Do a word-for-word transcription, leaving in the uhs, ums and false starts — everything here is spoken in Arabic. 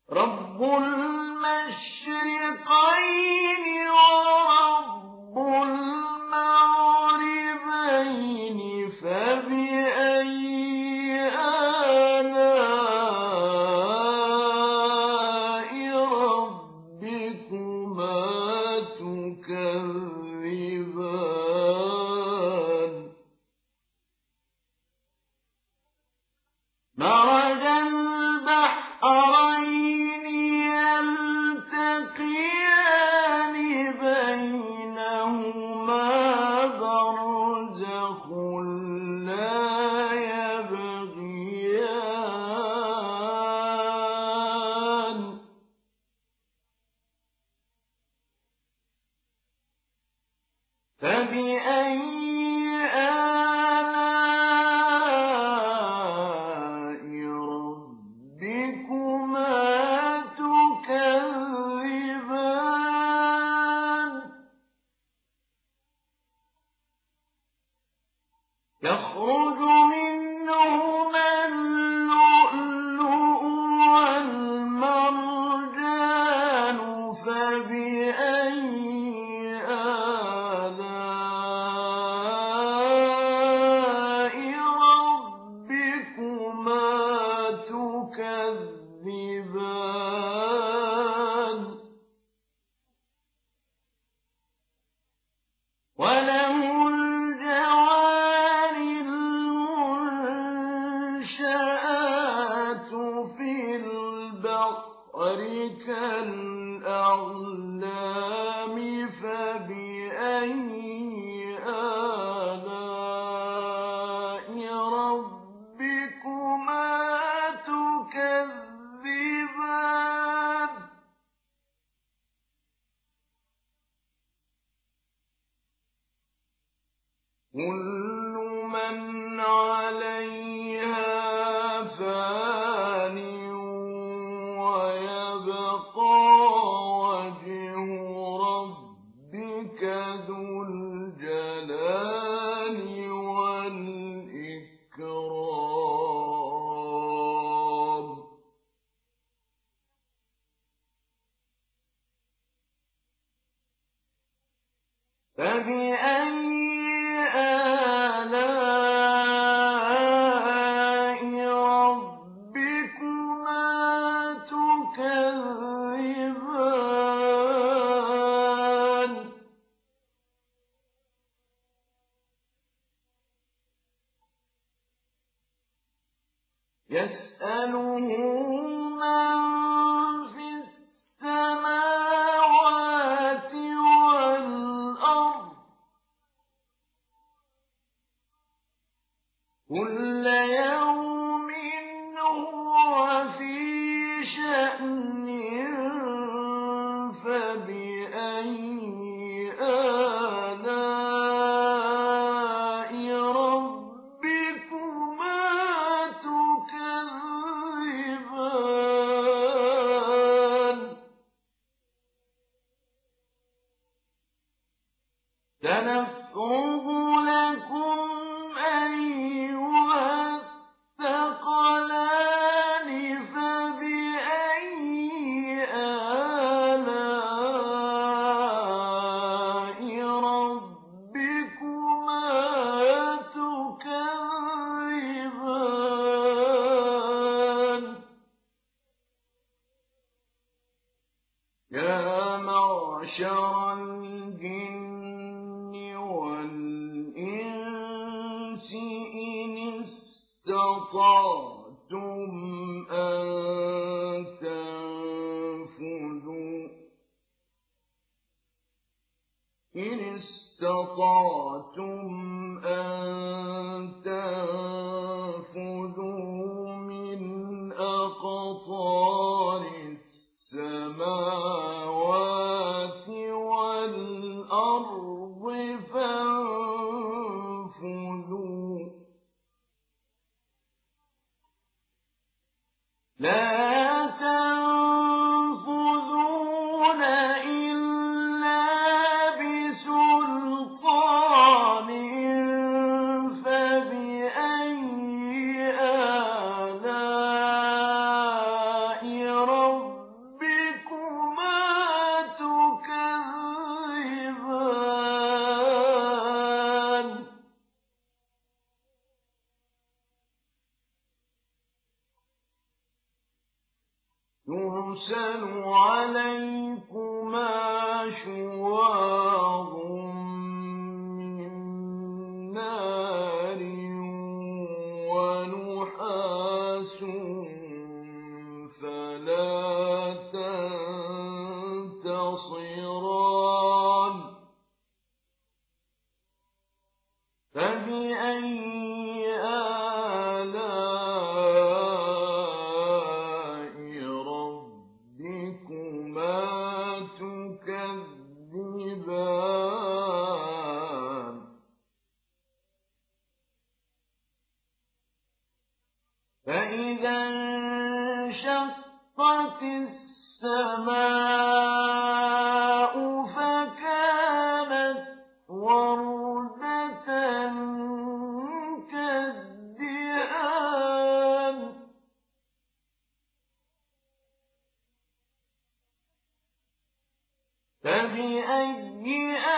رب المشرقين ورب المغربين فبأي آلاء ربكما تكذبان مرج البحرين يلتقيان بينهما برزخ لا يبغيان فبأي آلاء ربكما تكذبان يخرج منهما اللؤلؤ والمرجان فبأي آلاء ربكما تكذبان وله الجوار المنشآت في البحر كالأعلام فبأي آلاء ربكما تكذبان كل من عليها فان ويبقى وجه ربك ذو الجلال والإكرام فبأي آلاء ربكما تكذبان يسأله من في السماوات والأرض كل يوم هو في شأن فبأي آلاء ربكما تكذبان سنفرغ لكم أيها الثقلان فبأي آلاء ربكما تكذبان يا معشر الجن والإنس إن استطعتم أن تنفذوا إن استطعتم أن تنفذوا من أقطار السماوات والأرض فانفذوا لا تنفذون إلا بسلطان فبأي آلاء ربكما يرسل عليكما شواظ من نار ونحاس فلا تنتصران فبأي آلاء ربكما تكذبان فإذا انشقت السماء فكانت وردة كالدهان فبأي